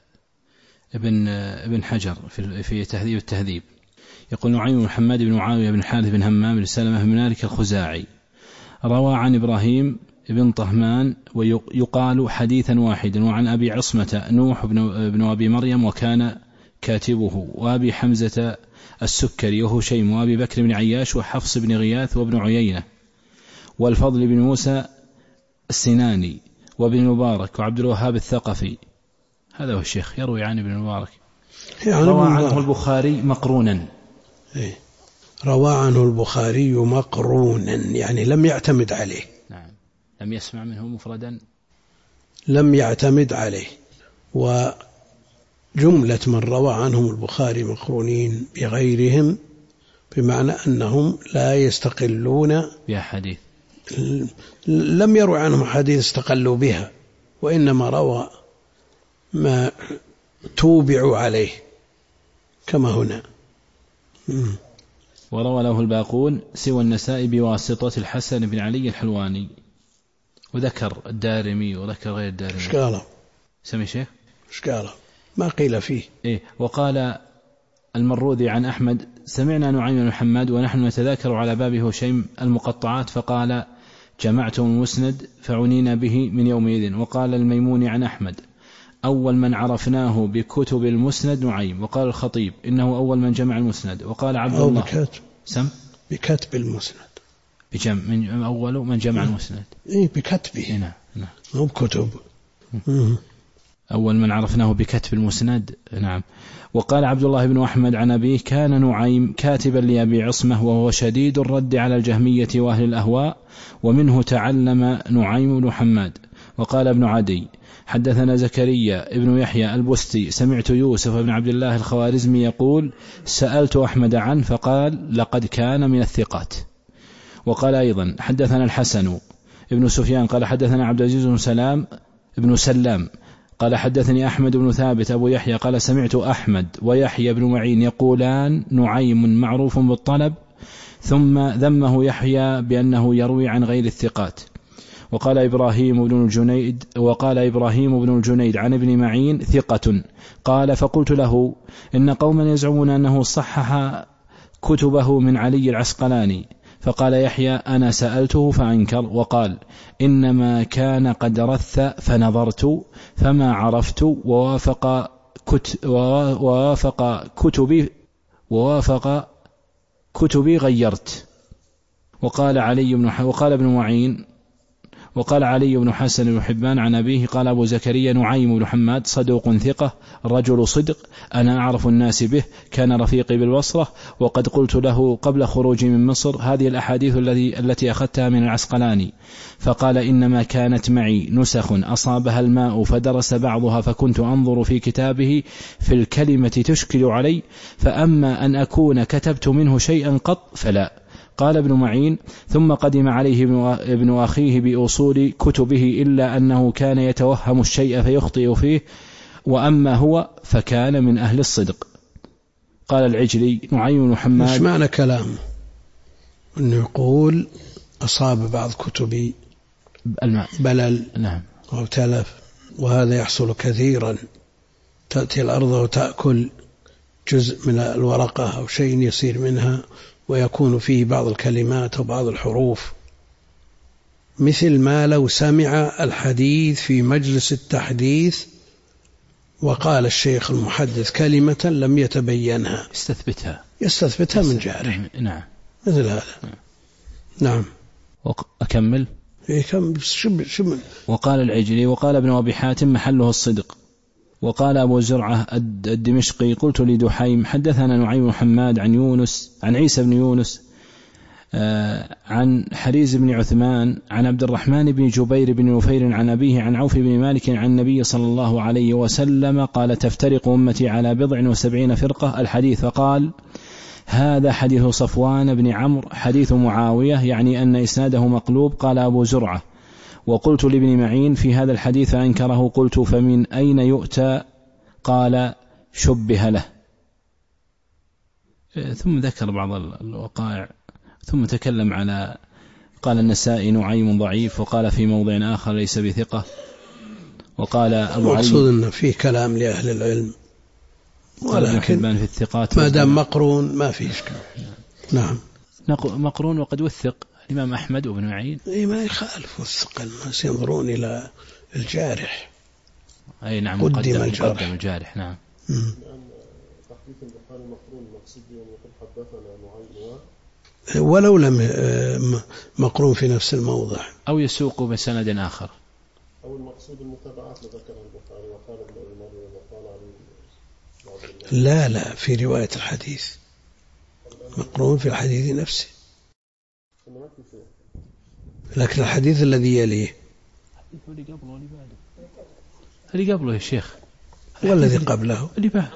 B: ابن حجر في تهذيب التهذيب يقول نعيم بن حماد بن معاوية بن حارث بن همام بن سلمة بن مالك الخزاعي روى عن إبراهيم بن طهمان ويقال حديثا واحدا، وعن أبي عصمة نوح بن أبي مريم وكان كاتبه، وأبي حمزة السكري وهشيم، وأبي بكر بن عياش وحفص بن غياث وابن عيينة، والفضل بن موسى السناني وابن المبارك وعبد الوهاب الثقفي. هذا هو الشيخ يروي عن ابن المبارك. روى عنه البخاري مقرونا.
A: روى عنه البخاري مقرونا يعني لم يعتمد عليه.
B: نعم، لم يسمع منه مفردا،
A: لم يعتمد عليه. وجملة من روى عنهم البخاري مقرونين بغيرهم بمعنى أنهم لا يستقلون
B: بأحاديث،
A: لم يروي عنهم حديث استقلوا بها، وإنما روى ما توبعوا عليه كما هنا.
B: وروى له الباقون سوى النسائي بواسطة الحسن بن علي الحلواني، وذكر الدارمي وذكر غير الدارمي.
A: ايش قال؟
B: سمي شيخ؟
A: ايش قال؟ ما قيل فيه.
B: وقال المروذي عن أحمد سمعنا نعيم بن حماد ونحن نتذاكر على باب هشيم المقطعات فقال جمعت المسند فعنينا به من يومئذ. وقال الميموني عن أحمد أول من عرفناه بكتب المسند نعيم. وقال الخطيب إنه أول من جمع المسند. وقال عبد الله
A: بكتب المسند
B: من أول من جمع المسند
A: بكتبه.
B: نعم
A: مو بكتب.
B: أول من عرفناه بكتب المسند. نعم. وقال عبد الله بن أحمد عن أبيه كان نعيم كاتبا لأبي عصمة وهو شديد الرد على الجهمية وأهل الأهواء، ومنه تعلم نعيم بن حماد. وقال ابن عدي حدثنا زكريا ابن يحيى البستي سمعت يوسف بن عبد الله الخوارزمي يقول سألت أحمد عنه فقال لقد كان من الثقات. وقال أيضا حدثنا الحسن ابن سفيان قال حدثنا عبد العزيز بن سلام قال حدثني أحمد بن ثابت أبو يحيى قال سمعت أحمد ويحيى بن معين يقولان نعيم معروف بالطلب، ثم ذمه يحيى بأنه يروي عن غير الثقات. وقال إبراهيم بن الجنيد عن ابن معين ثقة. قال فقلت له إن قوما يزعمون أنه صحح كتبه من علي العسقلاني. فقال يحيى أنا سألته فأنكر وقال إنما كان قد رث فنظرت فما عرفت ووافق كتبي غيرت. وقال ابن معين وقال علي بن حسن بن حبان عن أبيه قال أبو زكريا نعيم بن حماد صدوق ثقة رجل صدق أنا أعرف الناس به كان رفيقي بالبصرة، وقد قلت له قبل خروجي من مصر هذه الأحاديث التي أخذتها من العسقلاني. فقال إنما كانت معي نسخ أصابها الماء فدرس بعضها فكنت أنظر في كتابه في الكلمة تشكل علي، فأما أن أكون كتبت منه شيئا قط فلا. قال ابن معين ثم قدم عليه ابن أخيه بأصول كتبه إلا أنه كان يتوهم الشيء فيخطئ فيه، وأما هو فكان من أهل الصدق. قال العجلي نعيم بن حماد.
A: مش معنى كلام أنه يقول أصاب بعض كتبي بلل
B: نعم
A: أو تلف، وهذا يحصل كثيرا، تأتي الأرض وتأكل جزء من الورقة أو شيء يصير منها ويكون فيه بعض الكلمات أو بعض الحروف، مثل ما لو سمع الحديث في مجلس التحديث وقال الشيخ المحدث كلمة لم يتبينها يستثبتها من جاره.
B: نعم
A: مثل هذا. نعم.
B: أكمل.
A: وقال
B: العجلي وقال ابن أبي حاتم محله الصدق. وقال أبو زرعة الدمشقي قلت لدحيم حدثنا نعيم بن حماد عن عيسى بن يونس عن حريز بن عثمان عن عبد الرحمن بن جبير بن نفير عن أبيه عن عوف بن مالك عن النبي صلى الله عليه وسلم قال تفترق أمتي على 70 فرقة الحديث. فقال هذا حديث صفوان بن عمرو حديث معاوية، يعني أن إسناده مقلوب. قال أبو زرعة وقلت لابن معين في هذا الحديث فأنكره، قلت فمن أين يؤتى؟ قال شبه له. ثم ذكر بعض الوقائع ثم تكلم على قال النسائي نعيم ضعيف، وقال في موضع آخر ليس بثقة، وقال أبو علي
A: مقصود أنه في كلام لأهل العلم، ولكن
B: في الثقات
A: ما دام مقرون ما في إشكال. نعم
B: مقرون وقد وثق الإمام أحمد وابن معين.
A: ما يخالف وثق، الناس ينظرون إلى الجارح.
B: أي نعم مقدم الجارح. نعم.
C: تحديث البخاري مقرون مقصود أن يقول حدثنا نعيم
A: ولو لم مقرون في نفس الموضع،
B: أو يسوق بسند آخر،
C: أو المقصود المتابعات لذكرها البخاري وقال ابن عمر وقال
A: لا في رواية الحديث مقرون في الحديث نفسه، لكن الحديث الذي يليه
B: اللي قبله يا شيخ
A: والذي قبله
B: اللي بعد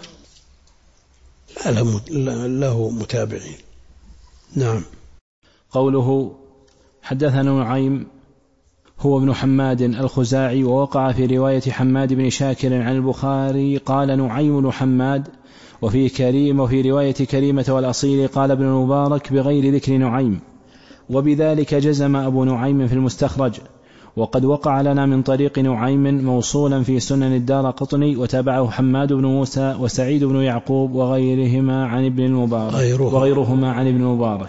A: له متابعين. نعم.
B: قوله حدثنا نعيم هو ابن حماد الخزاعي، ووقع في رواية حماد بن شاكر عن البخاري قال نعيم بن حماد، وفي كريم وفي رواية كريمة والأصيل قال ابن المبارك بغير ذكر نعيم، وبذلك جزم أبو نعيم في المستخرج. وقد وقع لنا من طريق نعيم موصولا في سنن الدارقطني، وتابعه حماد بن موسى وسعيد بن يعقوب وغيرهما عن ابن المبارك.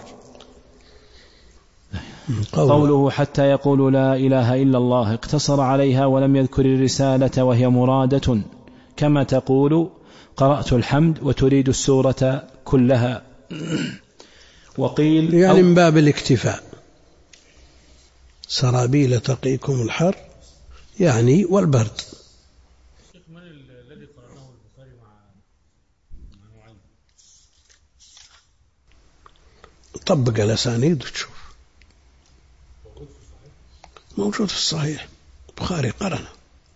B: قوله حتى يقول لا إله إلا الله اقتصر عليها ولم يذكر الرسالة، وهي مرادة كما تقول قرأت الحمد وتريد السورة كلها. وقيل
A: يعني من باب الاكتفاء، سرابيل تقيكم الحر يعني والبرد.
I: من الذي قرأناه البخاري مع نعيم؟
A: طبق الأسانيد وتشوف موجود في الصحيح، البخاري قرأنا.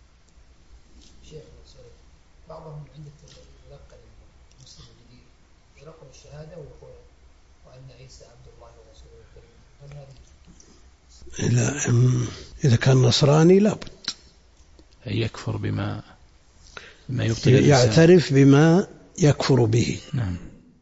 E: بعضهم عند تلقى المسلم الجديد يلقب الشهادة ويقول وأن عيسى عبد الله ورسوله الكريم.
A: إذا كان نصراني لابد
B: يكفر بما يبطل،
A: يعترف بما يكفر به.
B: نعم.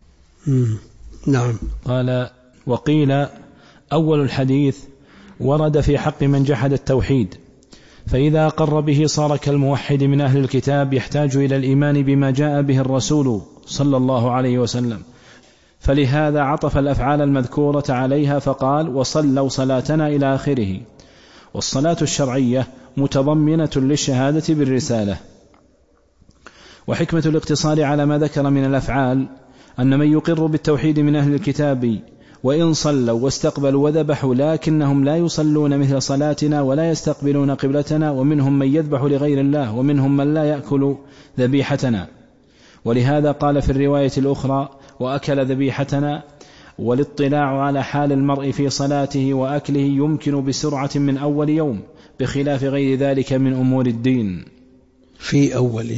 A: نعم.
B: قال وقيل أول الحديث ورد في حق من جحد التوحيد، فإذا أقر به صار كالموحد من أهل الكتاب يحتاج إلى الإيمان بما جاء به الرسول صلى الله عليه وسلم، فلهذا عطف الأفعال المذكورة عليها فقال وصلوا صلاتنا إلى آخره. والصلاة الشرعية متضمنة للشهادة بالرسالة. وحكمة الاقتصار على ما ذكر من الأفعال أن من يقر بالتوحيد من أهل الكتاب وإن صلوا واستقبلوا وذبحوا لكنهم لا يصلون مثل صلاتنا ولا يستقبلون قبلتنا، ومنهم من يذبح لغير الله ومنهم من لا يأكل ذبيحتنا. ولهذا قال في الرواية الأخرى وأكل ذبيحتنا. والاطلاع على حال المرء في صلاته وأكله يمكن بسرعة من أول يوم، بخلاف غير ذلك من أمور الدين.
A: في أول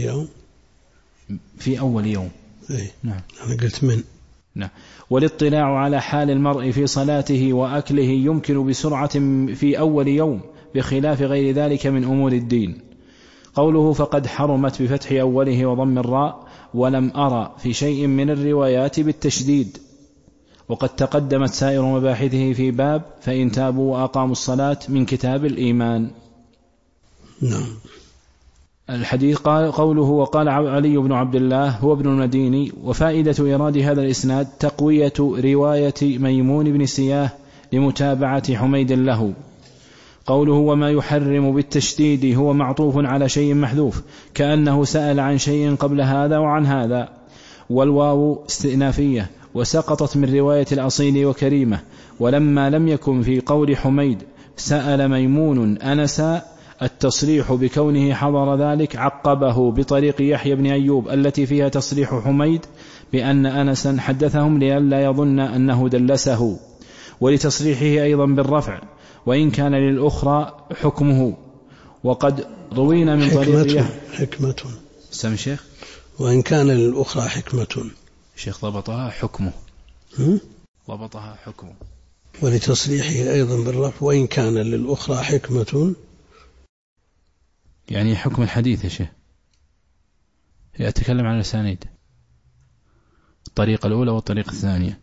A: يوم
B: نعم.
A: أنا قلت من.
B: نعم. والاطلاع على حال المرء في صلاته وأكله يمكن بسرعة في أول يوم، بخلاف غير ذلك من أمور الدين. قوله فقد حرمت بفتح أوله وضم الراء، ولم أرى في شيء من الروايات بالتشديد، وقد تقدمت سائر مباحثه في باب فإن تابوا وأقاموا الصلاة من كتاب الإيمان.
A: نعم.
B: الحديث قوله وقال علي بن عبد الله هو ابن المديني. وفائدة إيراد هذا الإسناد تقوية رواية ميمون بن سياه لمتابعة حميد له. قوله وما يحرم بالتشديد هو معطوف على شيء محذوف، كأنه سأل عن شيء قبل هذا وعن هذا، والواو استئنافية وسقطت من رواية الأصيل وكريمة. ولما لم يكن في قول حميد سأل ميمون أنسا التصريح بكونه حضر ذلك عقبه بطريق يحيى بن أيوب التي فيها تصريح حميد بأن أنسا حدثهم لئلا يظن أنه دلسه، ولتصريحه أيضا بالرفع وإن كان للأخرى حكمه. وقد روينا من طريق
A: حكمة
B: سم شيخ،
A: وإن كان للأخرى حكمة
B: شيخ ضبطها حكمه، ضبطها حكمه.
A: ولتصريحه أيضا بالرفع وإن كان للأخرى حكمة،
B: يعني حكم الحديث يا شيخ، يتكلم عن الأسانيد، الطريقة الأولى والطريقة الثانية.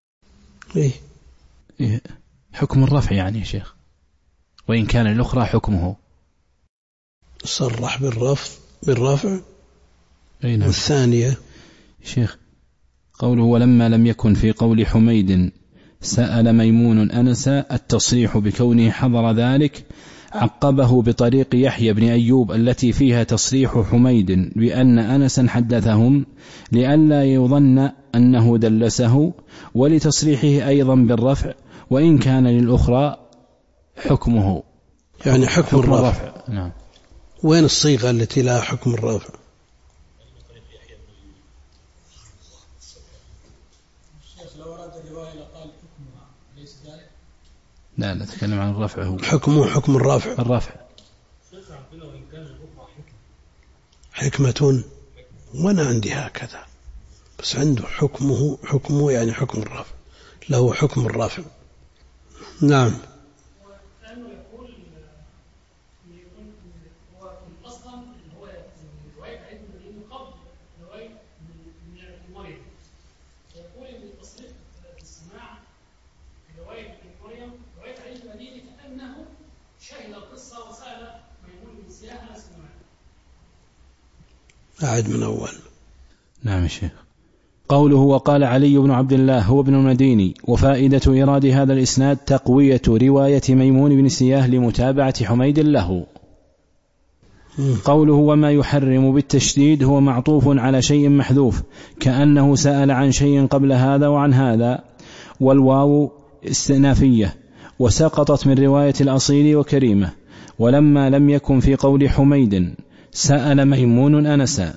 B: إيه حكم الرفع يعني يا شيخ، وإن كان الأخرى حكمه.
A: صرح بالرفع.
B: نعم.
A: والثانية
B: شيخ قوله ولما لم يكن في قول حميد سأل ميمون أنس التصريح بكونه حضر ذلك عقبه بطريق يحيى بن أيوب التي فيها تصريح حميد بأن أنسا حدثهم لئلا يظن أنه دلسه، ولتصريحه أيضا بالرفع وإن كان للأخرى حكمه،
A: يعني حكم الرفع.
B: نعم.
A: وين الصيغة التي لها حكم الرفع؟
B: لا نتكلم عن الرفع، هو
A: حكمه حكم الرفع.
B: الرفع
A: حكمة، وانا عندي هكذا، بس عنده حكمه يعني حكم الرفع، له حكم الرفع. نعم.
J: كانه يقول يكون هو اصلا هو روايه عيد المدينه قبل روايه من مريم، فيقول ان التصريح السماع روايه مريم روايه عيد المدينه كانه شهد القصه وسال ميمون بن سياح على سماع.
A: أعد من أول.
B: نعم يا شيخ. قوله وقال علي بن عبد الله هو ابن المديني. وفائدة إيراد هذا الإسناد تقوية رواية ميمون بن سياه لمتابعة حميد له. قوله وما يحرم بالتشديد هو معطوف على شيء محذوف كأنه سأل عن شيء قبل هذا وعن هذا، والواو استئنافية وسقطت من رواية الأصيل وكريمة. ولما لم يكن في قول حميد سأل ميمون أنسا.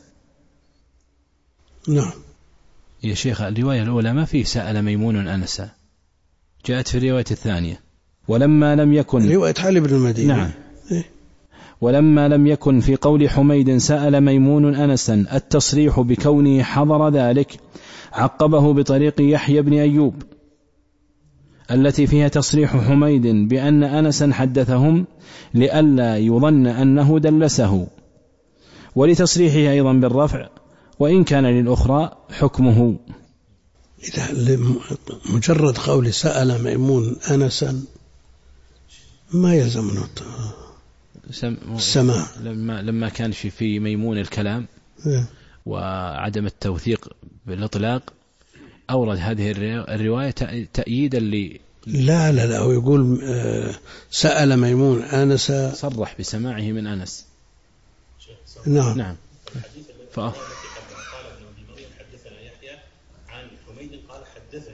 A: نعم
B: يا شيخ الرواية الأولى ما فيه سأل ميمون أنسا، جاءت في الرواية الثانية. ولما لم يكن
A: رواية علي بن المدينة.
B: نعم. ولما لم يكن في قول حميد سأل ميمون أنسا التصريح بكونه حضر ذلك عقبه بطريق يحيى بن أيوب التي فيها تصريح حميد بأن أنسا حدثهم لئلا يظن أنه دلسه، ولتصريحه أيضا بالرفع وإن كان للأخرى حكمه.
A: إذا مجرد قول سأل ميمون أنسا ما يلزم السماع.
B: لما كان في ميمون الكلام وعدم التوثيق بالإطلاق أورد هذه الرواية تأييدا
A: لا هو يقول سأل ميمون أنس،
B: صرح بسماعه من أنس.
A: نعم.
F: قال ابن أبي مريم حدثنا يحيى عن حميد قال حدثنا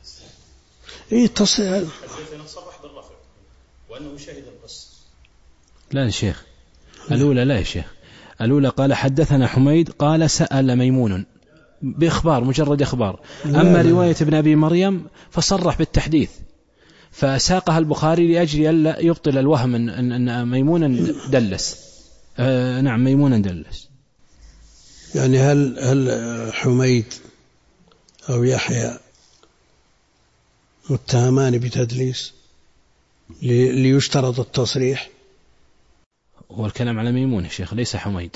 F: حدثنا صرح بالرفع وأنه شهد القصة.
B: لا يا شيخ الأولى لا يا شيخ الأولى قال حدثنا حميد قال سأل ميمون بإخبار مجرد إخبار. أما رواية ابن أبي مريم فصرح بالتحديث، فساقها البخاري لأجل ألا يبطل الوهم أن ميمونا دلس. نعم ميمونا دلس.
A: يعني هل حميد أو يحيى متهمان بتدليس ليشترط التصريح؟
B: والكلام على ميمون يا شيخ ليس حميد.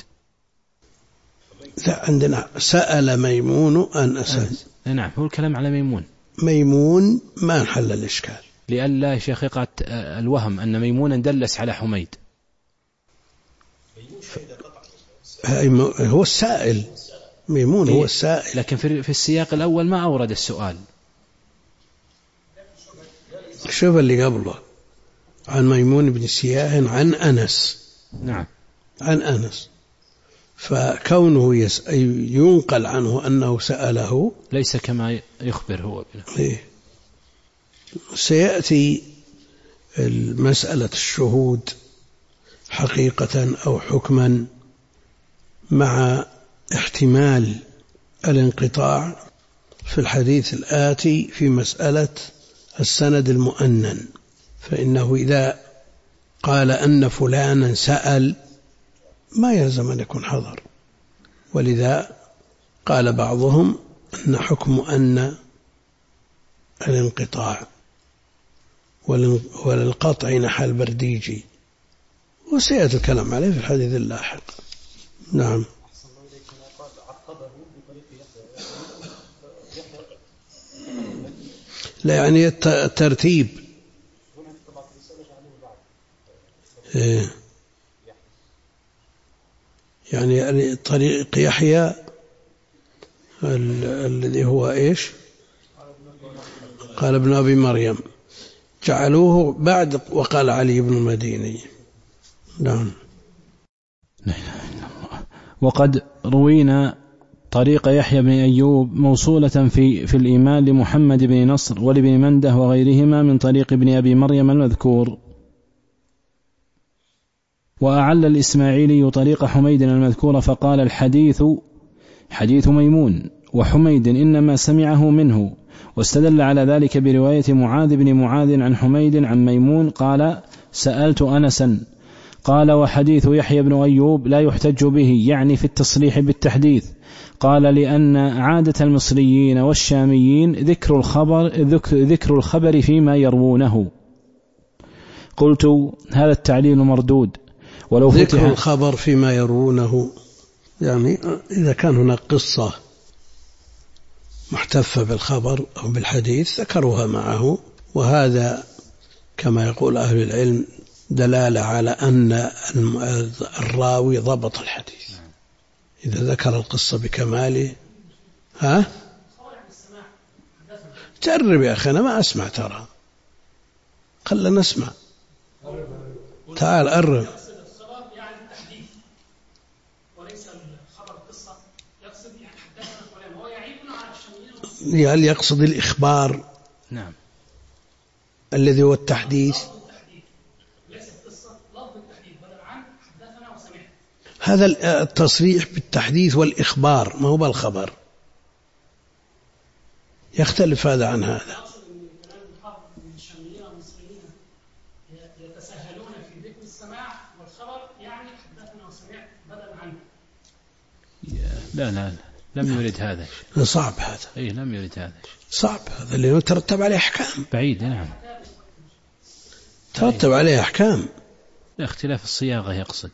A: لا عندنا سأل ميمون أنس.
B: نعم هو الكلام على
A: ميمون ما انحل الإشكال،
B: لئلا يا شيخ يقع الوهم أن ميمونا دلس على حميد.
A: هو السائل، ميمون هو السائل،
B: لكن في السياق الأول ما أورد السؤال.
A: شوف اللي قبله عن ميمون بن سياه عن أنس.
B: نعم
A: عن أنس، فكونه ينقل عنه أنه سأله
B: ليس كما يخبر هو
A: إيه؟ سيأتي المسألة الشهود حقيقة أو حكما مع احتمال الانقطاع في الحديث الآتي في مسألة السند المؤنن. فإنه إذا قال أن فلانا سأل ما يلزم أن يكون حضر، ولذا قال بعضهم أن حكم أن الانقطاع وللقطع نحى البرديجي، وسيأتي الكلام عليه في الحديث اللاحق. نعم. لا يعني الترتيب. يعني طريق يحيى الذي هو إيش؟ قال ابن أبي مريم، جعلوه بعد وقال علي بن المديني. نعم.
B: وقد روينا طريق يحيى بن أيوب موصولة في الإيمان لمحمد بن نصر ولابن منده وغيرهما من طريق ابن أبي مريم المذكور. وأعل الإسماعيلي طريق حميد المذكور فقال الحديث حديث ميمون، وحميد إنما سمعه منه، واستدل على ذلك برواية معاذ بن معاذ عن حميد عن ميمون قال سألت أنسا قال وحديث يحيى بن أيوب لا يحتج به، يعني في التصريح بالتحديث. قال لأن عادة المصريين والشاميين ذكر الخبر فيما يروونه. قلت هذا التعليل مردود ولو
A: ذكر الخبر فيما يروونه، يعني إذا كان هناك قصة محتفة بالخبر أو بالحديث ذكروها معه، وهذا كما يقول أهل العلم دلالة على أن الراوي ضبط الحديث إذا ذكر القصة بكماله. ها؟ جرب يا أخي، أنا ما أسمع ترى، خلنا نسمع. تعال قرب. هل يقصد الإخبار؟
B: نعم.
A: الذي هو التحديث. هذا التصريح بالتحديث والإخبار ما هو بالخبر، يختلف هذا عن هذا.
B: لا لم يرد هذا.
A: صعب هذا.
B: أي لم يرد هذا.
A: صعب هذا اللي يترتب عليه أحكام.
B: بعيد. نعم.
A: ترتب عليه أحكام.
B: اختلاف الصياغة يقصد.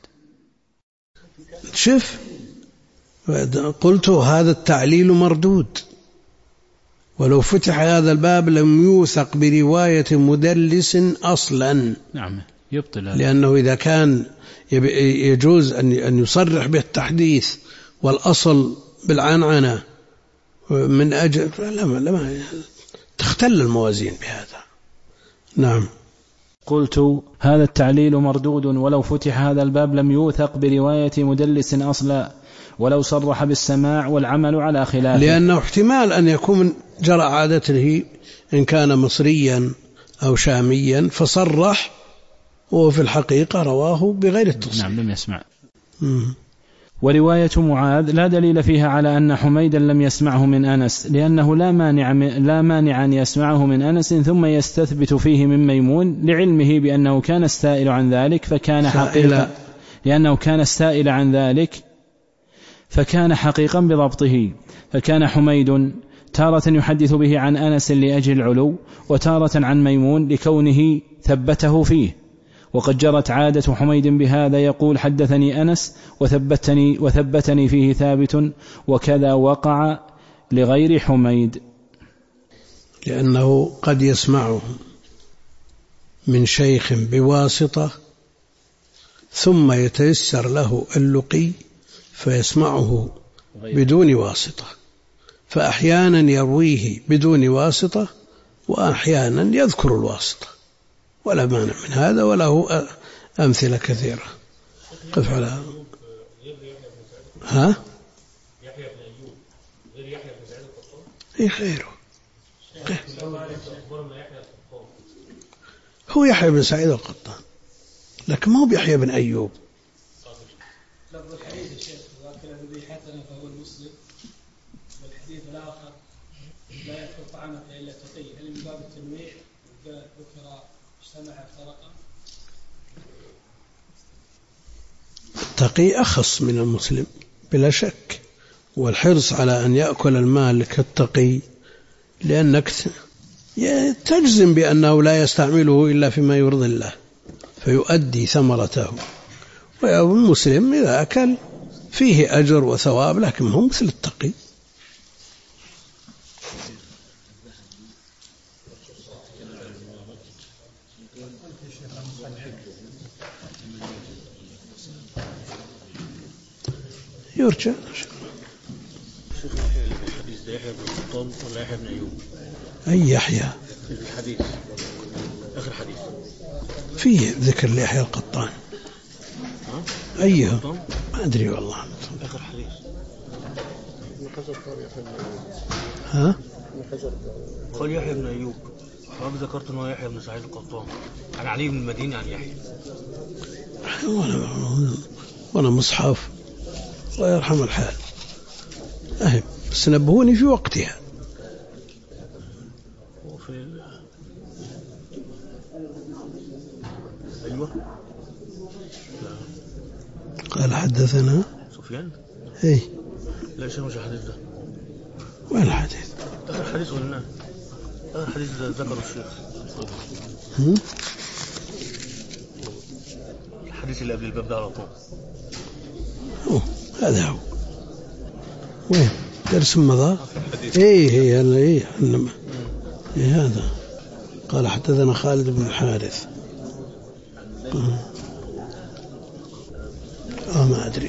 A: شوف، قلت هذا التعليل مردود ولو فتح هذا الباب لم يوثق برواية مدلس أصلا.
B: نعم يبطل هذا.
A: لأنه إذا كان يجوز أن يصرح بالتحديث والأصل بالعنعنة من أجل لما تختل الموازين بهذا. نعم.
B: قلت هذا التعليل مردود ولو فتح هذا الباب لم يوثق برواية مدلس أصلا ولو صرح بالسماع والعمل على خلافه،
A: لأنه احتمال أن يكون جرى عادته إن كان مصريا أو شاميا فصرح وفي الحقيقة رواه بغير التصريح.
B: نعم لم يسمع. ورواية معاذ لا دليل فيها على أن حميدا لم يسمعه من أنس، لأنه لا مانع أن يسمعه من أنس ثم يستثبت فيه من ميمون لعلمه بأنه كان السائل عن ذلك فكان حقيقا، لأنه كان السائل عن ذلك فكان حقيقا بضبطه. فكان حميد تارة يحدث به عن أنس لأجل العلو، وتارة عن ميمون لكونه ثبته فيه. وقد جرت عادة حميد بهذا، يقول حدثني أنس وثبتني فيه ثابت، وكذا وقع لغير حميد.
A: لأنه قد يسمعه من شيخ بواسطة ثم يتيسر له اللقي فيسمعه بدون واسطة، فأحيانا يرويه بدون واسطة وأحيانا يذكر الواسطة، ولا مانع من هذا، وله أمثلة كثيرة. قف على ها
C: يحيى بن أيوب غير يحيى بن سعيد القطان.
A: إيه غيره. هو يحيى بن سعيد القطان لكن ما هو بيحيى بن أيوب.
E: لفظ الحديث يا شيخ واكل ذبيحتنا فهو المسلم، والحديث الآخر لا يأكل طعامك إلا تقي، هل من باب التنويع ذكر اجتمع افترقا؟
A: التقي أخص من المسلم بلا شك، والحرص على أن يأكل المال كالتقي لأنك تجزم بأنه لا يستعمله إلا فيما يرضي الله فيؤدي ثمرته. والمسلم إذا أكل فيه أجر وثواب لكن هم مثل التقي. يرجع
F: شيخ الحديث ده يحيى بن قطان ولا يحيى بن أيوب؟
A: أي يحيى
F: في الحديث آخر حديث
A: فيه ذكر ليحيى القطان. أيه ما أدري والله.
F: آخر حديث
A: ها
F: قال يحيى بن أيوب، حضرتك ذكرت أنه يحيى بن سعيد القطان عن علي بن المديني عن يحيى.
A: وأنا مصحف ويرحم الحال أهم، بس نبهوني في وقتها.
F: أيوة
A: قال حدثنا
F: سفيان.
A: إيه
F: لا شيء مش الحديث ده.
A: وين الحديث؟
F: آخر حديث قلناه، آخر حديث ذكره الشيخ. الحديث اللي قبل الباب ده على طول.
A: هذا هو. وين درس مضى؟ إيه هذا. قال حدثنا خالد بن الحارث. ما أدري.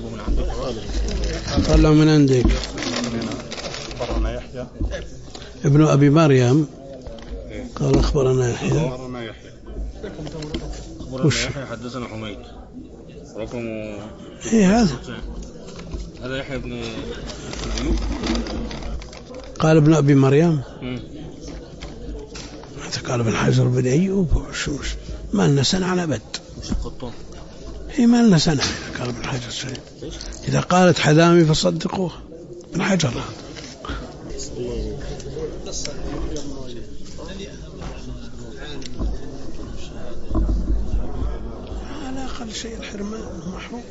A: طلع من عندك.
C: أخبرنا يحيى
A: ابن أبي مريم قال أخبرنا يحيى.
F: أخبرنا يحيى حدثنا حميد رقمه. هذا يحيى بن أيوب.
A: قال ابن أبي مريم. هذا قال ابن حجر بن أيوب. ما لنا سنة على بد.
F: مش القطان.
A: ما لنا سنة. قال ابن حجر شيء. إذا قالت حذامي فصدقوه. ابن حجر على أقل شيء الحرمان محروم.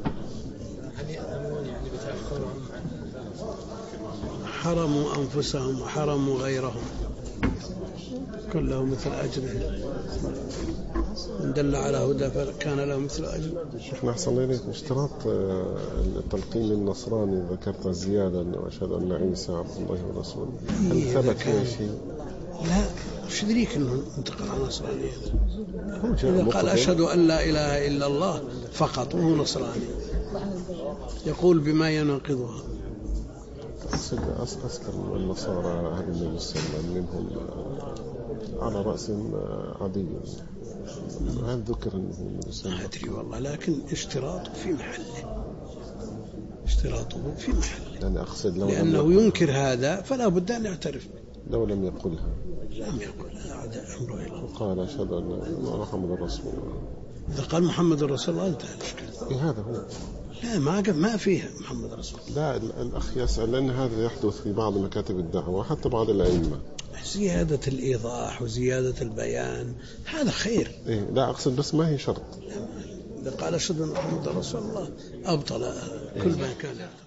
A: حرموا أنفسهم وحرموا غيرهم كله مثل أجره، من دل على هدى فكان له مثل أجره.
C: شيخنا أحسن إليك، اشتراط التلقين للنصراني ذكرت زيادة وأشهد أن عيسى عبد الله ورسوله، هل ثبت فيها شيء؟
A: لا، وش ذريك أنه انتقل على نصرانية؟ إذا قال أشهد أن لا إله إلا الله فقط وهو نصراني يقول بما يناقضها.
C: أسلم النصارى أهل النبي صلى الله عليه وسلم منهم على رأس عادي، هل ذكر أنه
A: ما أدري والله، لكن اشتراطه في محله،
C: يعني أقصد
A: لأنه ينكر هذا فلا بد أن يعترف.
C: لو لم يقلها
A: لم يقل عاد أمره إلى الله.
C: قال أشهد أن محمد رسول الله.
A: إذا قال محمد رسول الله انتهى الإشكال.
C: هذا هو.
A: لا ما فيها محمد رسول الله.
C: لا الأخ يسأل لأن هذا يحدث في بعض مكاتب الدعوة وحتى بعض الأئمة.
A: زيادة الإيضاح وزيادة البيان هذا خير.
C: لا أقصد بس ما هي شرط.
A: إذا قال أشهد أن محمد رسول الله أبطل كل ما كان.